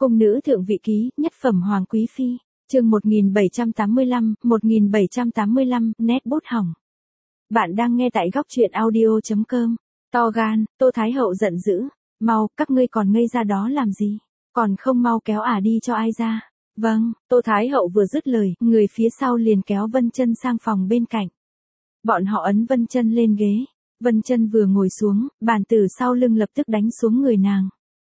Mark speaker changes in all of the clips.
Speaker 1: Cung nữ thượng vị ký, nhất phẩm hoàng quý phi, chương 1785, nét bút hỏng. Bạn đang nghe tại góc truyện audio.com. To gan, Tô Thái Hậu giận dữ, mau, các ngươi còn ngây ra đó làm gì, còn không mau kéo ả đi cho ai ra. Vâng, Tô Thái Hậu vừa dứt lời, người phía sau liền kéo Vân Chân sang phòng bên cạnh. Bọn họ ấn Vân Chân lên ghế, Vân Chân vừa ngồi xuống, bàn tử sau lưng lập tức đánh xuống người nàng.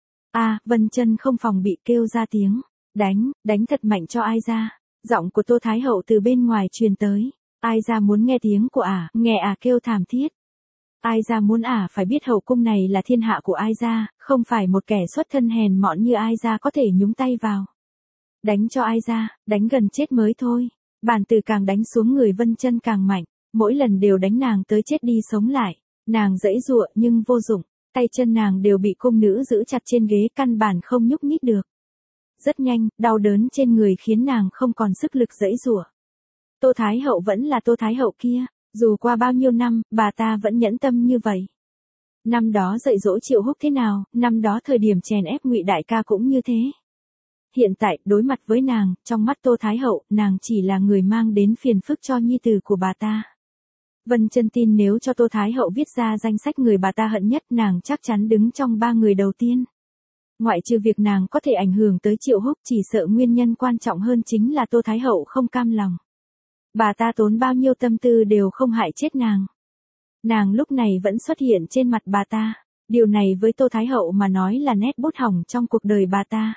Speaker 1: Vân Chân không phòng bị kêu ra tiếng, đánh thật mạnh cho ai ra. Giọng của Tô Thái Hậu từ bên ngoài truyền tới, ai ra muốn nghe tiếng của ả, nghe ả kêu thảm thiết. Ai ra muốn ả phải biết hậu cung này là thiên hạ của ai ra, không phải một kẻ xuất thân hèn mọn như ai ra có thể nhúng tay vào. Đánh cho ai ra, đánh gần chết mới thôi. Bàn tử càng đánh xuống người Vân Chân càng mạnh, mỗi lần đều đánh nàng tới chết đi sống lại. Nàng giãy giụa nhưng vô dụng, tay chân nàng đều bị cung nữ giữ chặt trên ghế, căn bản không nhúc nhích được. Rất nhanh, đau đớn trên người khiến nàng không còn sức lực giãy giụa. Tô Thái Hậu vẫn là Tô Thái Hậu kia, dù qua bao nhiêu năm, bà ta vẫn nhẫn tâm như vậy. Năm đó dạy dỗ Triệu Húc thế nào, năm đó thời điểm chèn ép Ngụy đại ca cũng như thế. Hiện tại, đối mặt với nàng, trong mắt Tô Thái Hậu, nàng chỉ là người mang đến phiền phức cho nhi tử của bà ta. Vân Chân tin nếu cho Tô Thái Hậu viết ra danh sách người bà ta hận nhất, nàng chắc chắn đứng trong 3 người đầu tiên. Ngoại trừ việc nàng có thể ảnh hưởng tới Triệu Húc, chỉ sợ nguyên nhân quan trọng hơn chính là Tô Thái Hậu không cam lòng. Bà ta tốn bao nhiêu tâm tư đều không hại chết nàng. Nàng lúc này vẫn xuất hiện trên mặt bà ta. Điều này với Tô Thái Hậu mà nói là nét bút hỏng trong cuộc đời bà ta.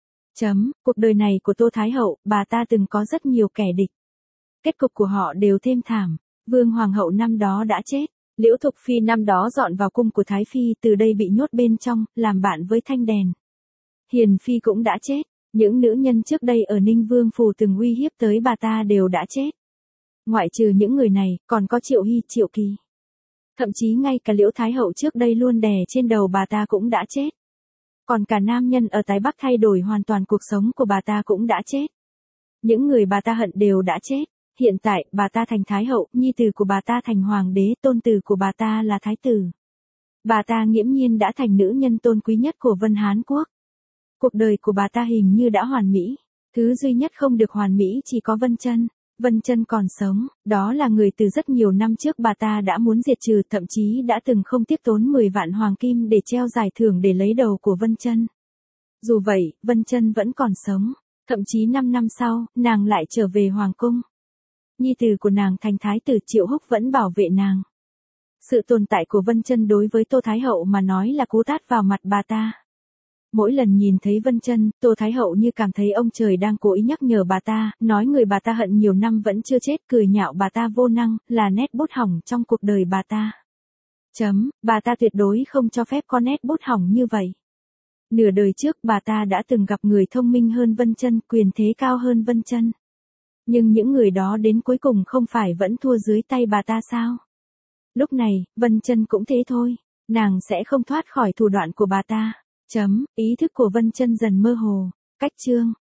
Speaker 1: Cuộc đời này của Tô Thái Hậu, bà ta từng có rất nhiều kẻ địch. Kết cục của họ đều thê thảm. Vương Hoàng hậu năm đó đã chết. Liễu Thục Phi năm đó dọn vào cung của Thái Phi, từ đây bị nhốt bên trong, làm bạn với Thanh Đèn. Hiền Phi cũng đã chết. Những nữ nhân trước đây ở Ninh Vương Phủ từng uy hiếp tới bà ta đều đã chết. Ngoại trừ những người này, còn có Triệu Hy, Triệu Kỳ. Thậm chí ngay cả Liễu Thái Hậu trước đây luôn đè trên đầu bà ta cũng đã chết. Còn cả nam nhân ở Tái Bắc thay đổi hoàn toàn cuộc sống của bà ta cũng đã chết. Những người bà ta hận đều đã chết. Hiện tại, bà ta thành Thái Hậu, nhi tử của bà ta thành Hoàng đế, tôn tử của bà ta là Thái tử. Bà ta nghiễm nhiên đã thành nữ nhân tôn quý nhất của Vân Hán Quốc. Cuộc đời của bà ta hình như đã hoàn mỹ. Thứ duy nhất không được hoàn mỹ chỉ có Vân Chân. Vân Chân còn sống, đó là người từ rất nhiều năm trước bà ta đã muốn diệt trừ, thậm chí đã từng không tiếp tốn 10 vạn hoàng kim để treo giải thưởng để lấy đầu của Vân Chân. Dù vậy, Vân Chân vẫn còn sống, thậm chí 5 năm sau, nàng lại trở về hoàng cung. Nhi tử của nàng thành thái tử, Triệu Húc vẫn bảo vệ nàng. Sự tồn tại của Vân Chân đối với Tô Thái Hậu mà nói là cú tát vào mặt bà ta. Mỗi lần nhìn thấy Vân Chân, Tô Thái Hậu như cảm thấy ông trời đang cố ý nhắc nhở bà ta, nói người bà ta hận nhiều năm vẫn chưa chết, cười nhạo bà ta vô năng, là nét bút hỏng trong cuộc đời bà ta. Bà ta tuyệt đối không cho phép có nét bút hỏng như vậy. Nửa đời trước bà ta đã từng gặp người thông minh hơn Vân Chân, quyền thế cao hơn Vân Chân. Nhưng những người đó đến cuối cùng không phải vẫn thua dưới tay bà ta sao? Lúc này, Vân Chân cũng thế thôi, nàng sẽ không thoát khỏi thủ đoạn của bà ta. Ý thức của Vân Chân dần mơ hồ. Cách chương